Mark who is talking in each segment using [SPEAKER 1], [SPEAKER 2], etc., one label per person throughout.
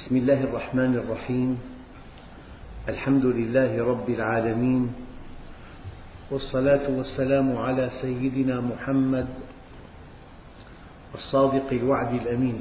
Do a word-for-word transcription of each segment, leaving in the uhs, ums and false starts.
[SPEAKER 1] بسم الله الرحمن الرحيم. الحمد لله رب العالمين، والصلاة والسلام على سيدنا محمد الصادق الوعد الأمين.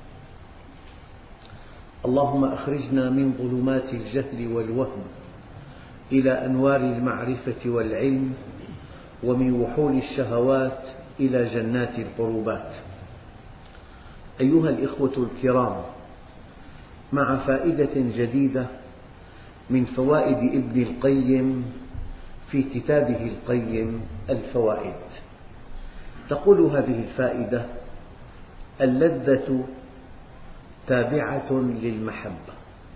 [SPEAKER 1] اللهم أخرجنا من ظلمات الجهل والوهم إلى أنوار المعرفة والعلم، ومن وحول الشهوات إلى جنات القربات. أيها الإخوة الكرام، مع فائدة جديدة من فوائد ابن القيم في كتابه القيم الفوائد. تقول هذه الفائدة: اللذة تابعة للمحبة.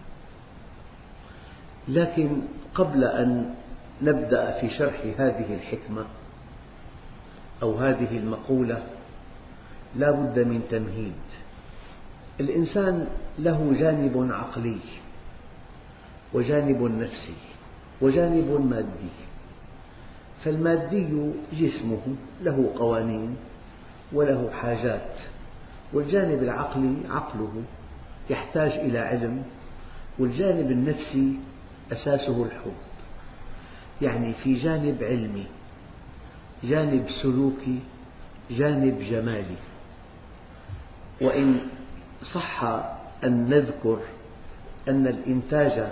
[SPEAKER 1] لكن قبل أن نبدأ في شرح هذه الحكمة أو هذه المقولة لا بد من تمهيد. الإنسان له جانب عقلي وجانب نفسي وجانب مادي. فالمادي جسمه له قوانين وله حاجات، والجانب العقلي عقله يحتاج إلى علم، والجانب النفسي أساسه الحب. يعني في جانب علمي، جانب سلوكي، جانب جمالي. وإن صح أن نذكر أن الإنتاج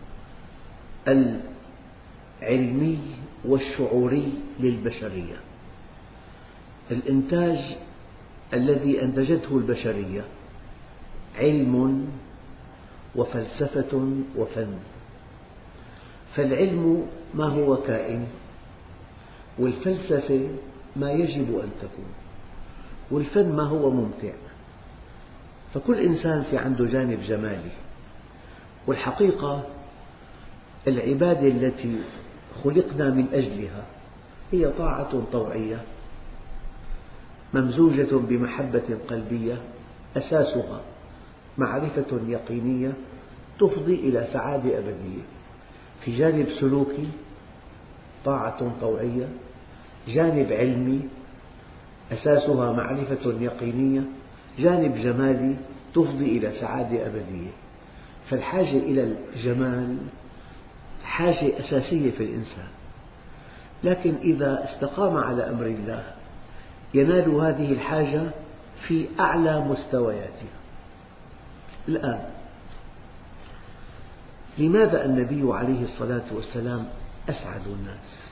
[SPEAKER 1] العلمي والشعوري للبشرية، الإنتاج الذي أنتجته البشرية علم وفلسفة وفن. فالعلم ما هو كائن، والفلسفة ما يجب أن تكون، والفن ما هو ممتع. فكل إنسان في عنده جانب جمالي. والحقيقة العبادة التي خلقنا من أجلها هي طاعة طوعية ممزوجة بمحبة قلبية، أساسها معرفة يقينية تفضي إلى سعادة أبدية. في جانب سلوكي طاعة طوعية، جانب علمي أساسها معرفة يقينية، جانب جمالي تفضي إلى سعادة أبدية. فالحاجة إلى الجمال حاجة أساسية في الإنسان، لكن إذا استقام على أمر الله ينال هذه الحاجة في أعلى مستوياتها. الآن لماذا النبي عليه الصلاة والسلام أسعد الناس؟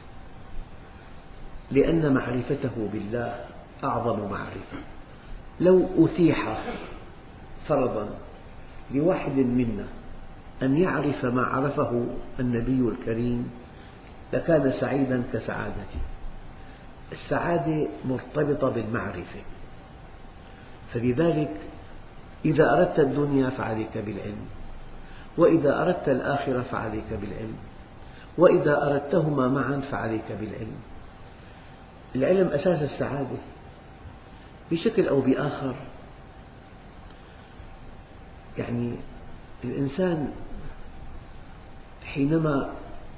[SPEAKER 1] لأن معرفته بالله أعظم معرفة. لو أتيح فرضا لواحد منا أن يعرف ما عرفه النبي الكريم لكان سعيدا كسعادته. السعادة مرتبطة بالمعرفة، فلذلك إذا أردت الدنيا فعليك بالعلم، وإذا أردت الآخرة فعليك بالعلم، وإذا أردتهما معا فعليك بالعلم. العلم أساس السعادة بشكل أو بآخر. يعني الإنسان حينما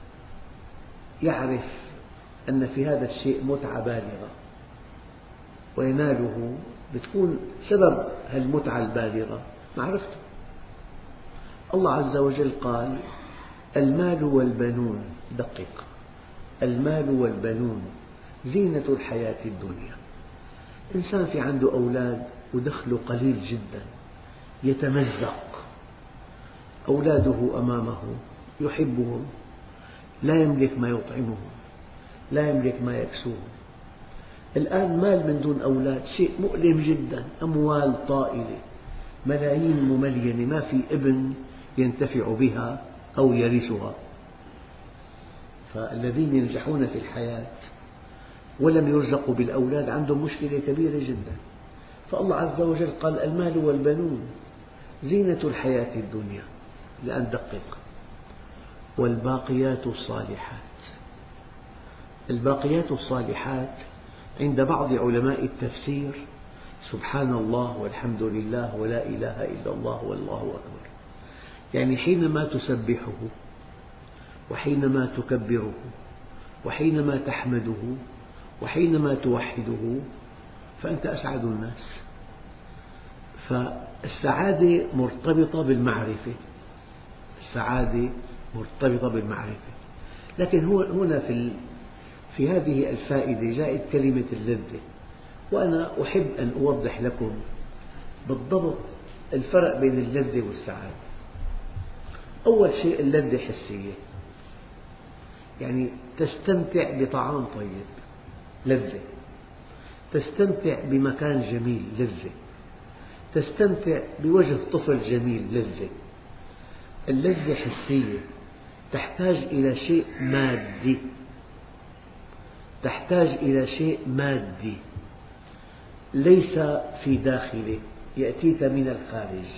[SPEAKER 1] يعرف أن في هذا الشيء متعة بالغة ويناله، بتكون سبب هالمتعة البالغة معرفته. الله عز وجل قال: المال والبنون، دقق، المال والبنون زينة الحياة الدنيا. إنسان في عنده أولاد ودخله قليل جدا يتمزق، أولاده أمامه يحبهم، لا يملك ما يطعمهم، لا يملك ما يكسوهم. الآن مال من دون أولاد شيء مؤلم جدا، أموال طائلة، ملايين مملينة، ما في ابن ينتفع بها أو يرثها. فالذين ينجحون في الحياة ولم يرزقوا بالأولاد عندهم مشكلة كبيرة جدا. فالله عز وجل قال: المال والبنون زينة الحياة الدنيا. الآن دقق: والباقيات الصالحات. الباقيات الصالحات عند بعض علماء التفسير سبحان الله والحمد لله ولا إله إلا الله والله أكبر. يعني حينما تسبحه، وحينما تكبره، وحينما تحمده، وحينما توحده، فأنت أسعد الناس. فالسعادة مرتبطة بالمعرفة، السعادة مرتبطة بالمعرفة. لكن هنا في في هذه الفائدة جاءت كلمة اللذة، وأنا أحب أن أوضح لكم بالضبط الفرق بين اللذة والسعادة. أول شيء اللذة حسية، يعني تستمتع بطعام طيب لذة، تستمتع بمكان جميل لذة، تستمتع بوجه طفل جميل لذة. اللذة حسية، تحتاج إلى شيء مادي، تحتاج إلى شيء مادي ليس في داخله، يأتيك من الخارج.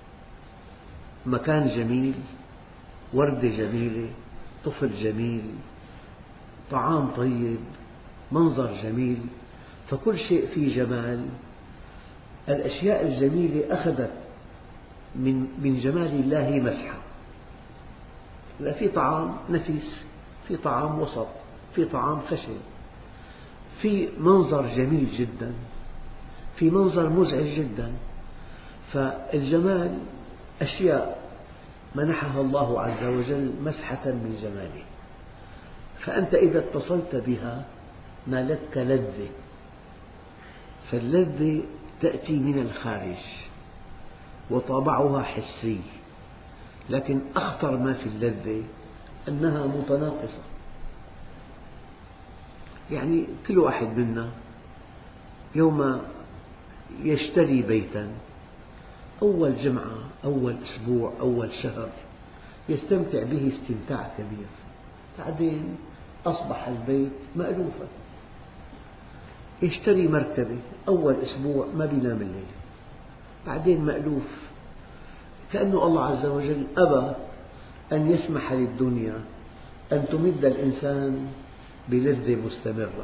[SPEAKER 1] مكان جميل، وردة جميلة، طفل جميل، طعام طيب، منظر جميل، فكل شيء فيه جمال. الأشياء الجميلة أخذت من من جمال الله مسحة. لا، في طعام نفيس، في طعام وسط، في طعام خشن، في منظر جميل جدا، في منظر مزعج جدا. فالجمال أشياء منحها الله عز وجل مسحة من جماله، فأنت إذا اتصلت بها نالتك لذة. فاللذة تأتي من الخارج وطابعها حسي، لكن أخطر ما في اللذة أنها متناقصة. يعني كل واحد منا يوم يشتري بيتا، أول جمعة، أول أسبوع، أول شهر يستمتع به استمتاع كبير، بعدين أصبح البيت مألوفا. يشتري مركبة، أول أسبوع ما بينام الليل، بعدين مألوف، كأنه الله عز وجل أبى أن يسمح للدنيا أن تمد الإنسان بلذة مستمرة.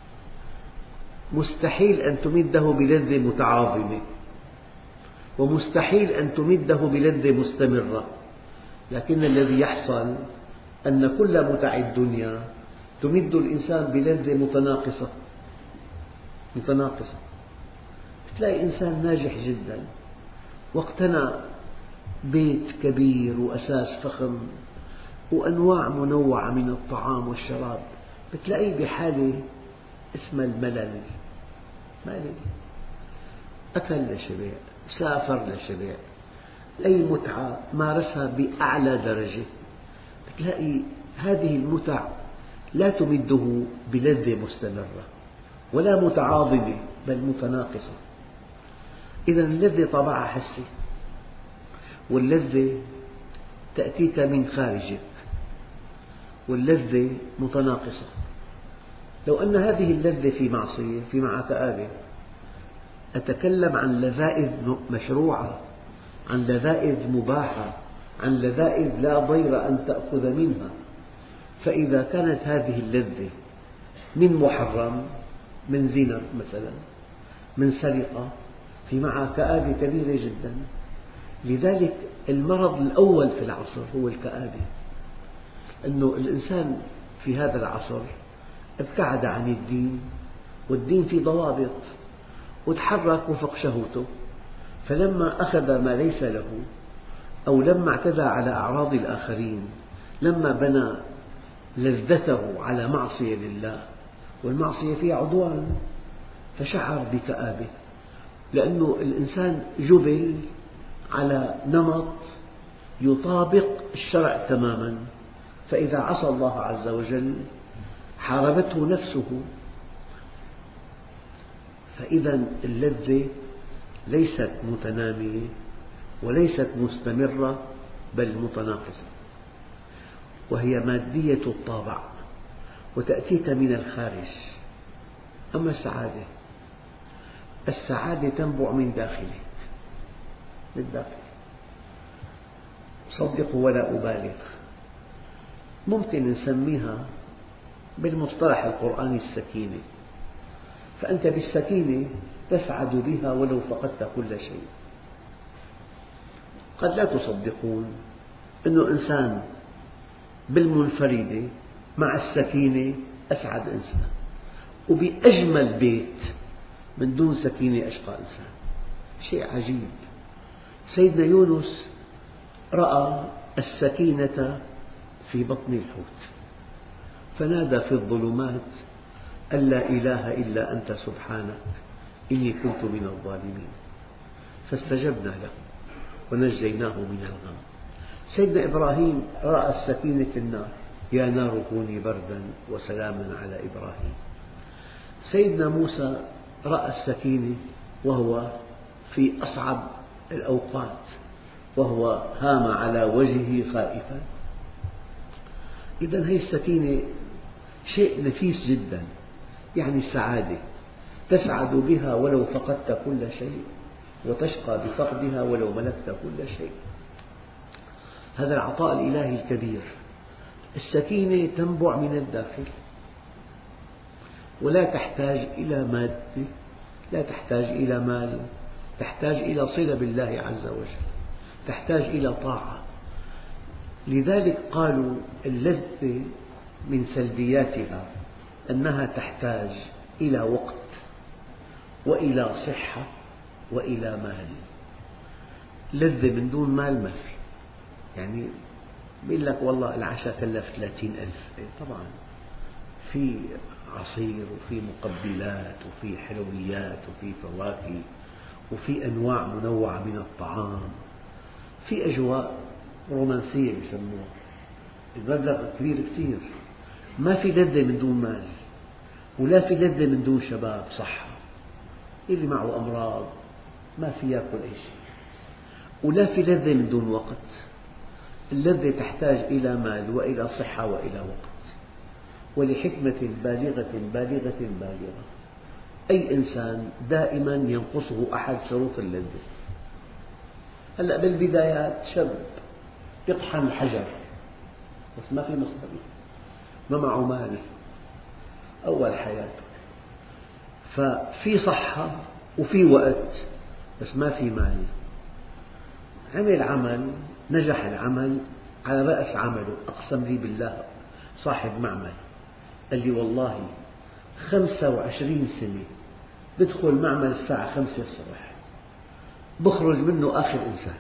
[SPEAKER 1] مستحيل أن تمده بلذة متعاظمة، ومستحيل أن تمده بلذة مستمرة، لكن الذي يحصل أن كل متع الدنيا تمد الإنسان بلذة متناقصة متناقصة. تلاقي إنسان ناجح جدا واقتنى بيت كبير وأساس فخم وأنواع منوعة من الطعام والشراب، بتلاقيه بحالة اسمها الملل، ملل، أكل لشبع، سافر لشبع، أي متعة مارسها بأعلى درجة، بتلاقي هذه المتع لا تمده بلذة مستمرة ولا متعاظمة، بل متناقصة. إذا اللذة طبعها حسي، واللذة تأتيك من خارجك، واللذة متناقصة. لو أن هذه اللذة في معصية، في مع كآبة. أتكلم عن لذائذ مشروعة، عن لذائذ مباحة، عن لذائذ لا ضير أن تأخذ منها. فإذا كانت هذه اللذة من محرم، من زنا مثلا، من سرقة، في معها كآبة كبيرة جدا. لذلك المرض الأول في العصر هو الكآبة، أنه الإنسان في هذا العصر ابتعد عن الدين، والدين في ضوابط، وتحرك وفق شهوته، فلما أخذ ما ليس له، أو لما اعتدى على أعراض الآخرين، لما بنى لذته على معصية لله، والمعصية فيها عدوان، فشعر بكآبة، لأنه الإنسان جبل على نمط يطابق الشرع تماما، فإذا عصى الله عز وجل حاربته نفسه. فإذا اللذة ليست متنامية وليست مستمرة، بل متناقصة، وهي مادية الطابع وتأتيك من الخارج. أما السعادة، السعادة تنبع من داخلك، من الداخل. صدقوا ولا أبالغ، ممكن نسميها بالمصطلح القرآني السكينة. فأنت بالسكينة تسعد بها ولو فقدت كل شيء. قد لا تصدقون أنه إنسان بالمنفردة مع السكينة أسعد إنسان، وبأجمل بيت من دون سكينة أشقى إنسان. شيء عجيب. سيدنا يونس رأى السكينة في بطن الحوت فنادى في الظلمات أن لا إله إلا أنت سبحانك إني كنت من الظالمين فاستجبنا له ونجيناه من الغم. سيدنا إبراهيم رأى السكينة في النار يا نار كوني بردا وسلاما على إبراهيم. سيدنا موسى رأى السكينة وهو في أصعب الأوقات وهو هام على وجهه خائفا. إذن هذه السكينة شيء نفيس جدا، يعني السعادة تسعد بها ولو فقدت كل شيء وتشقى بفقدها ولو ملكت كل شيء. هذا العطاء الإلهي الكبير. السكينة تنبع من الداخل ولا تحتاج إلى مادة، لا تحتاج إلى مال، تحتاج إلى صلة بالله عز وجل، تحتاج إلى طاعة. لذلك قالوا اللذة من سلبياتها أنها تحتاج إلى وقت وإلى صحة وإلى مال. لذة من دون مال ما في. يعني بيقول لك والله العشاء كلف ثلاثين ألف، طبعا في عصير وفي مقبلات وفي حلويات وفي فواكه وفي أنواع منوعة من الطعام، في أجواء رومانسية يسموها، المبلغ كبير كثير. ما في لذة من دون مال، ولا في لذة من دون شباب صحة. اللي معه أمراض ما في يأكل أي شيء، ولا في لذة من دون وقت. اللذة تحتاج إلى مال وإلى صحة وإلى وقت، ولحكمة بالغة بالغة بالغة. أي إنسان دائما ينقصه أحد شروط اللذة. هلأ بالبدايات شاب يطحن الحجر بس ما في مصدر، ما معه مال أول حياته، ففي صحة وفي وقت بس ما في مال. عمل عمل نجح العمل على رأس عمله. أقسم لي بالله صاحب معمل قال لي والله خمسة وعشرين سنة بدخل معمل الساعة خمسة الصبح بخرج منه آخر إنسان.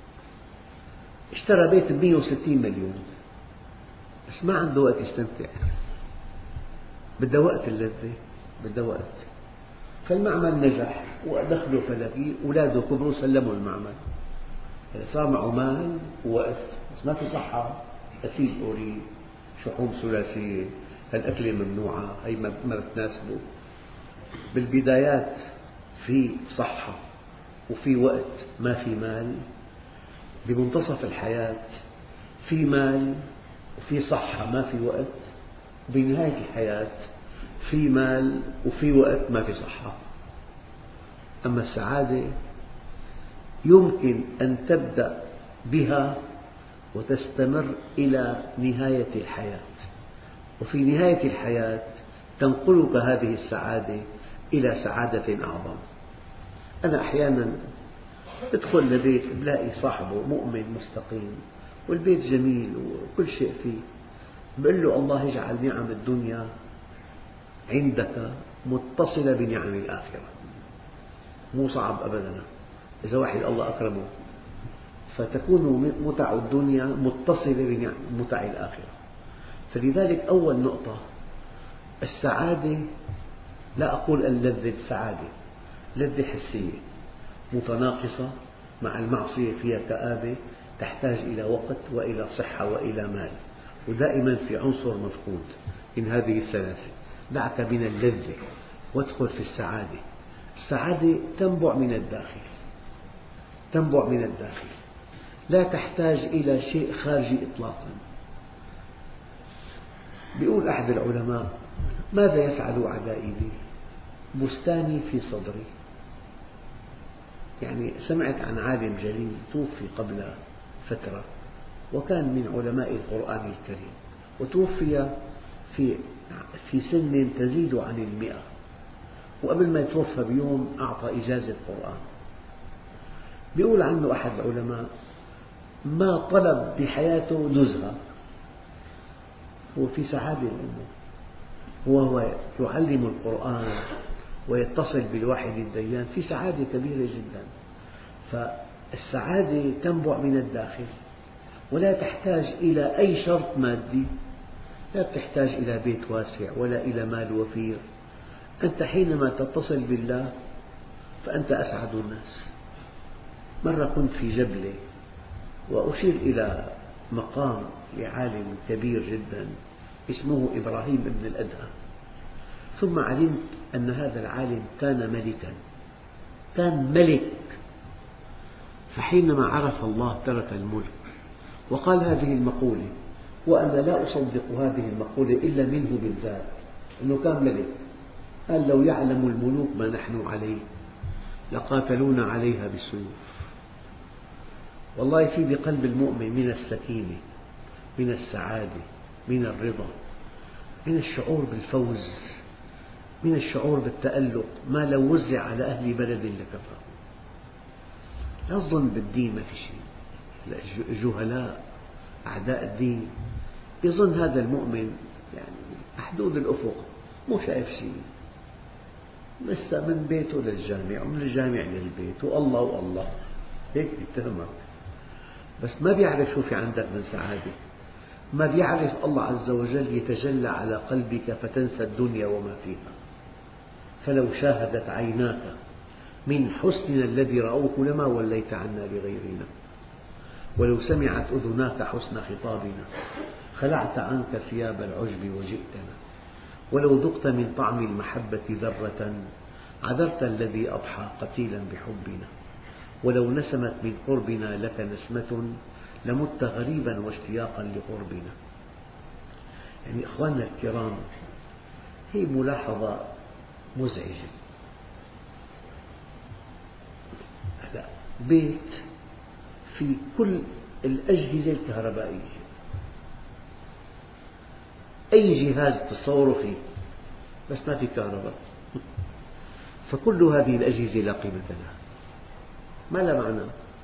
[SPEAKER 1] اشترى بيت بمئة وستين مليون بس ما عنده وقت يستمتع. بدها وقت اللذة، بدها وقت. فالمعمل نجح ودخله فلكي، أولاده كبروا سلموا المعمل، صار معه مال ووقت بس ما في صحة. أسيد أوري، شحوم ثلاثية، هالأكلة ممنوعة، هي ما بتناسبه. بالبدايات في صحة وفي وقت ما في مال. بمنتصف الحياة في مال وفي صحة ما في وقت. بنهاية الحياة في مال وفي وقت ما في صحة. أما السعادة يمكن أن تبدأ بها وتستمر إلى نهاية الحياة، وفي نهاية الحياة تنقلك هذه السعادة إلى سعادة أعظم. أنا أحيانا أدخل لبيت بلاقي صاحبه مؤمن مستقيم والبيت جميل وكل شيء فيه، بقول له الله يجعل نعم الدنيا عندك متصلة بنعم الآخرة. مو صعب أبدا إذا واحد الله أكرمه، فتكون متع الدنيا متصلة بمتع الآخرة. فلذلك أول نقطة السعادة، لا أقول اللذة السعادة، لذة حسية متناقصة مع المعصية فيها كآبة، تحتاج إلى وقت وإلى صحة وإلى مال، ودائما في عنصر مفقود من هذه الثلاثة. دعك من اللذة وادخل في السعادة. السعادة تنبع من الداخل، تنبع من الداخل، لا تحتاج إلى شيء خارجي إطلاقا. يقول أحد العلماء ماذا يفعل أعدائي بي؟ بستاني في صدري. يعني سمعت عن عالم جليل توفي قبل فترة وكان من علماء القرآن الكريم، وتوفي في في سن تزيد عن المئة، وقبل ما يتوفى بيوم أعطى إجازة قرآن. يقول عنه أحد العلماء ما طلب بحياته نزهة، هو في سعادة منه، وهو يعلم القرآن ويتصل بالواحد الديان في سعادة كبيرة جدا. فالسعادة تنبع من الداخل ولا تحتاج إلى أي شرط مادي، لا تحتاج إلى بيت واسع ولا إلى مال وفير. أنت حينما تتصل بالله فأنت أسعد الناس. مرة كنت في جبلة وأشير إلى مقام لعالم كبير جدا اسمه إبراهيم بن الأدهم، ثم علمت أن هذا العالم كان ملكا، كان ملك، فحينما عرف الله ترك الملك وقال هذه المقولة، وأنا لا أصدق هذه المقولة إلا منه بالذات، أنه كان ملك. قال: لو يعلم الملوك ما نحن عليه لقاتلونا عليها بالسيوف. والله في بقلب المؤمن من السكينة، من السعادة، من الرضا، من الشعور بالفوز، من الشعور بالتألق، ما لو وزع على أهل بلد لكفى. لا تظن بالدين ما في شيء. الجهلاء أعداء الدين يظن هذا المؤمن يعني محدود الأفق، مو شايف شيء، من بيته للجامع ومن الجامع للبيت والله والله، هيك يتهمك. بس ما بيعرف شو في عندك من سعادة، ما بيعرف الله عز وجل يتجلى على قلبك فتنسى الدنيا وما فيها. فلو شاهدت عيناك من حسننا الذي رأوه لما وليت عنا لغيرنا، ولو سمعت أذناك حسن خطابنا خلعت عنك ثياب العجب وجئتنا، ولو ذقت من طعم المحبة ذرة عذرت الذي أضحى قتيلا بحبنا، ولو نسمت من قربنا لك نسمة لمت غريبا واشتياقا لقربنا. يعني إخواننا الكرام، هي ملاحظة مزعجة. بيت في كل الأجهزة الكهربائية، أي جهاز تتصوره فيه، بس ما في كهرباء، فكل هذه الأجهزة لا قيمة لها، ما لها معنى.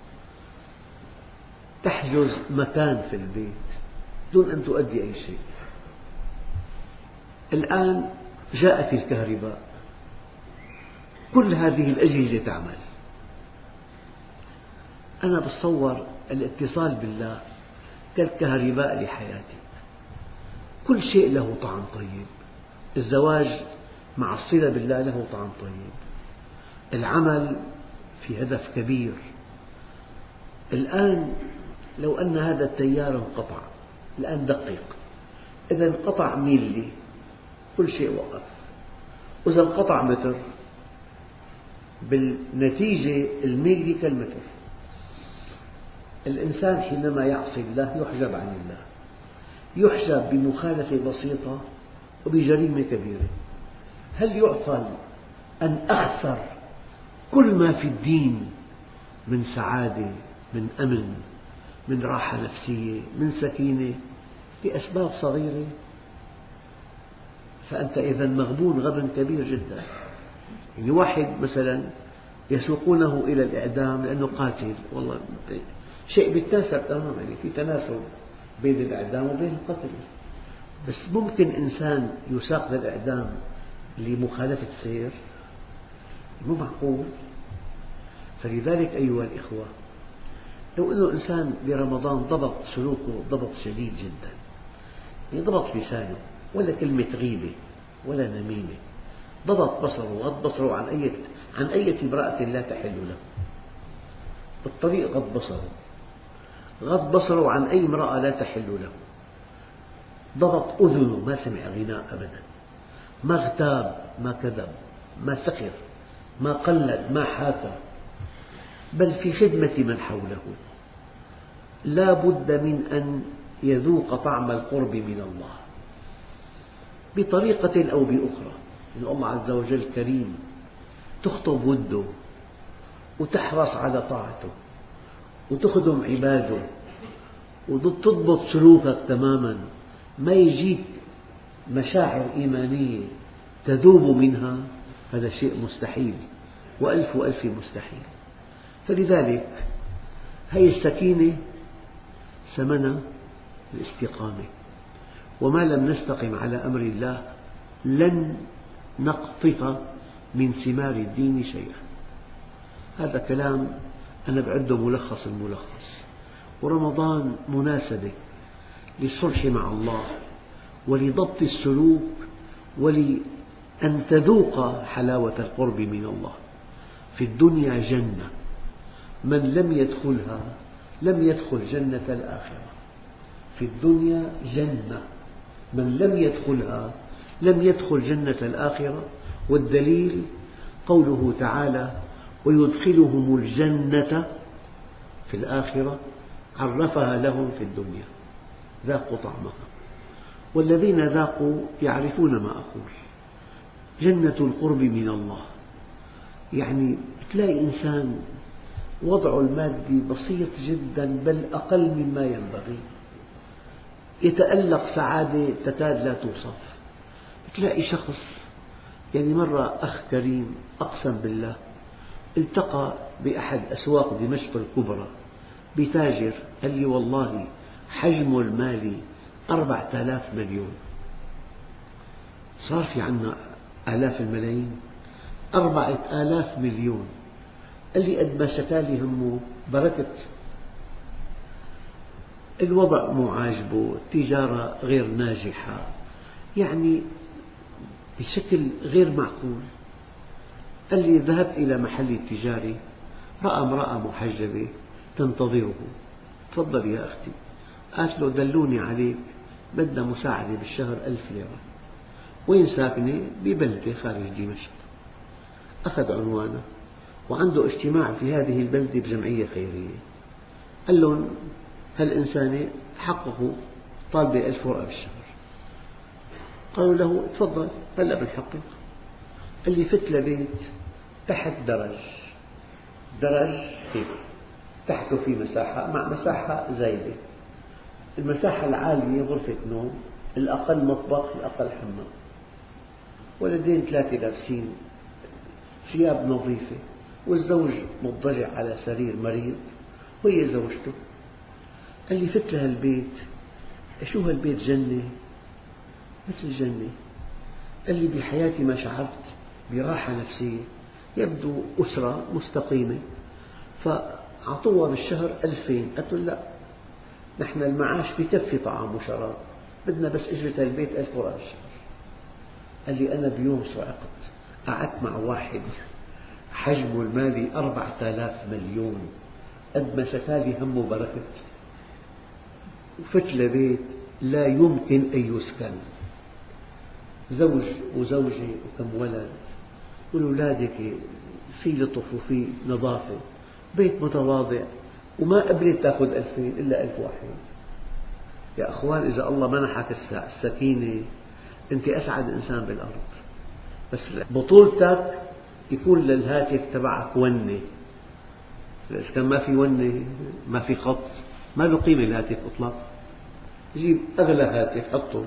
[SPEAKER 1] تحجز مكان في البيت دون أن تؤدي أي شيء. الآن جاءت الكهرباء، كل هذه الأجهزة تعمل. أنا بتصور الاتصال بالله كالكهرباء لحياتي، كل شيء له طعم طيب. الزواج مع الصلة بالله له طعم طيب، العمل في هدف كبير. الآن لو أن هذا التيار انقطع، الآن دقق، إذا انقطع ميلي كل شيء وقف، وإذا انقطع متر بالنتيجة الميلي كالمتر. الإنسان حينما يعصي الله يحجب عن الله، يحجب بمخالفة بسيطة وبجريمة كبيرة. هل يعقل أن أخسر كل ما في الدين من سعادة، من أمن، من راحة نفسية، من سكينة بأسباب صغيرة؟ فأنت إذا مغبون غبن كبير جدا. يعني واحد مثلا يسوقونه إلى الإعدام لأنه قاتل، والله شيء بالتناسب تماما، يعني في تناسب بين الإعدام وبين القتل. بس ممكن إنسان يساق للإعدام لمخالفة سير؟ مو معقول. فلذلك أيها الإخوة، لو أنه إنسان برمضان ضبط سلوكه ضبط شديد جدا، يعني ضبط لسانه ولا كلمة غيبة ولا نميمة، ضبط بصره، غض بصره عن أي عن أي امرأة لا تحل له، بالطريق غض بصره، غض بصره عن أي امرأة لا تحل له، ضبط أذنه، ما سمع غناء أبدا، ما اغتاب، ما كذب، ما سخر، ما قلد، ما حاكى، بل في خدمة من حوله. لا بد من أن يذوق طعم القرب من الله بطريقة أو بأخرى. إن الله عز وجل كريم، تخطب وده وتحرص على طاعته وتخدم عباده وتضبط سلوكك تماما، ما يجيك مشاعر إيمانية تذوب منها، هذا شيء مستحيل، وألف وألف مستحيل. فلذلك هذه السكينة ثمنها الاستقامة، وما لم نستقم على أمر الله لن نقطف من ثمار الدين شيئا. هذا كلام أنا بعده ملخص الملخص. ورمضان مناسبة للصلح مع الله ولضبط السلوك ولأن تذوق حلاوة القرب من الله. في الدنيا جنة، من لم يدخلها لم يدخل جنة الآخرة. في الدنيا جنة، من لم يدخلها لم يدخل جنة الآخرة. والدليل قوله تعالى: ويدخلهم الجنة في الآخرة عرفها لهم في الدنيا، ذاقوا طعمها. والذين ذاقوا يعرفون ما أقول. جنة القرب من الله، يعني تلاقي إنسان وضعه المادي بسيط جدا، بل أقل مما ينبغي، يتألق سعادة تكاد لا توصف. تلاقي شخص، يعني مرة أخ كريم أقسم بالله التقى بأحد أسواق دمشق الكبرى بتاجر، قال لي: والله حجمه المالي أربعة آلاف مليون. صار في عنا آلاف الملايين، أربعة آلاف مليون. قال لي: قد ما شكالي همه بركت، الوضع مو عاجبه، التجارة غير ناجحة، يعني بشكل غير معقول. قال لي: ذهبت إلى محل تجاري، رأى امرأة محجبة تنتظره. تفضل يا أختي. قالت له: دلوني عليك، بدنا مساعدة بالشهر ألف ليرة. وين ساكنة؟ ببلدة خارج دمشق. أخذ عنوانه، وعنده اجتماع في هذه البلدة بجمعية خيرية. قال لهم: هالإنسانة حققوا طالبة ألف ورقة بالشهر. قالوا له: تفضل هلأ بنحقق. قال لي: فت لبيت تحت درج، درج هيك تحته في مساحة مع مساحة زايدة. المساحة العالية غرفة نوم، الأقل مطبخ، الأقل حمام. ولدين ثلاثة لابسين ثياب نظيفة، والزوج مضطجع على سرير مريض وهي زوجته. قال لي: فت لهالبيت، شو هالبيت جنة مثل جنة. قال لي: بحياتي ما شعرت براحة نفسية، يبدو أسرة مستقيمة. فأعطوها بالشهر ألفين. قلت له: لا، نحن المعاش بكفي طعام وشراب، بدنا بس أجرة البيت ألف ورقة بالشهر. قال لي: أنا بيوم صعقت، قعدت مع واحد حجمه المالي أربعة آلاف مليون، قد ما شكالي همه بركت، وفت لبيت لا يمكن أن يسكن، زوج وزوجة وكم ولد، والأولاد في لطف وفي نظافة، بيت متواضع، وما قبلت تأخذ ألفين إلا ألف واحد. يا أخوان، إذا الله منحك السكينة أنت أسعد إنسان بالأرض، بس بطولتك يكون للهاتف تبعك ونة. إذا كان ما في ونة، ما في خط، ما له قيمة الهاتف إطلاقا. جيب أغلى هاتف حطه،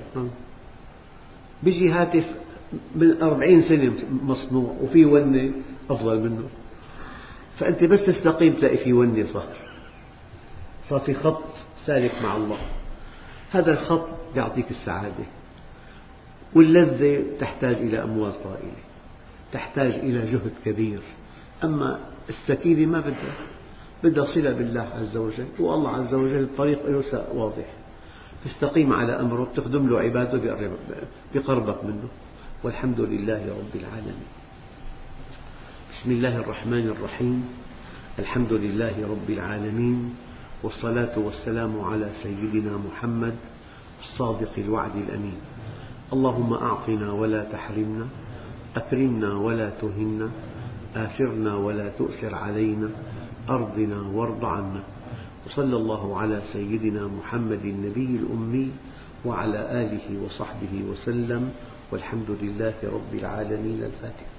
[SPEAKER 1] بيجي هاتف من أربعين سنة مصنوع وفي ونة أفضل منه. فأنت بس تستقيم تلاقي في ونة، صار صار في خط سالك مع الله. هذا الخط يعطيك السعادة، واللذة تحتاج إلى أموال طائلة، تحتاج إلى جهد كبير. أما السكينة ما بدها، بدها صلة بالله عز وجل، والله عز وجل الطريق له واضح، تستقيم على أمره، تخدم له عباده بقربك منه. والحمد لله رب العالمين. بسم الله الرحمن الرحيم. الحمد لله رب العالمين، والصلاة والسلام على سيدنا محمد الصادق الوعد الأمين. اللهم أعطنا ولا تحرمنا، أكرمنا ولا تهنا، آثرنا ولا تؤثر علينا، أرضنا وارض عنا. وصلى الله على سيدنا محمد النبي الأمي وعلى آله وصحبه وسلم، والحمد لله رب العالمين. الفاتحة.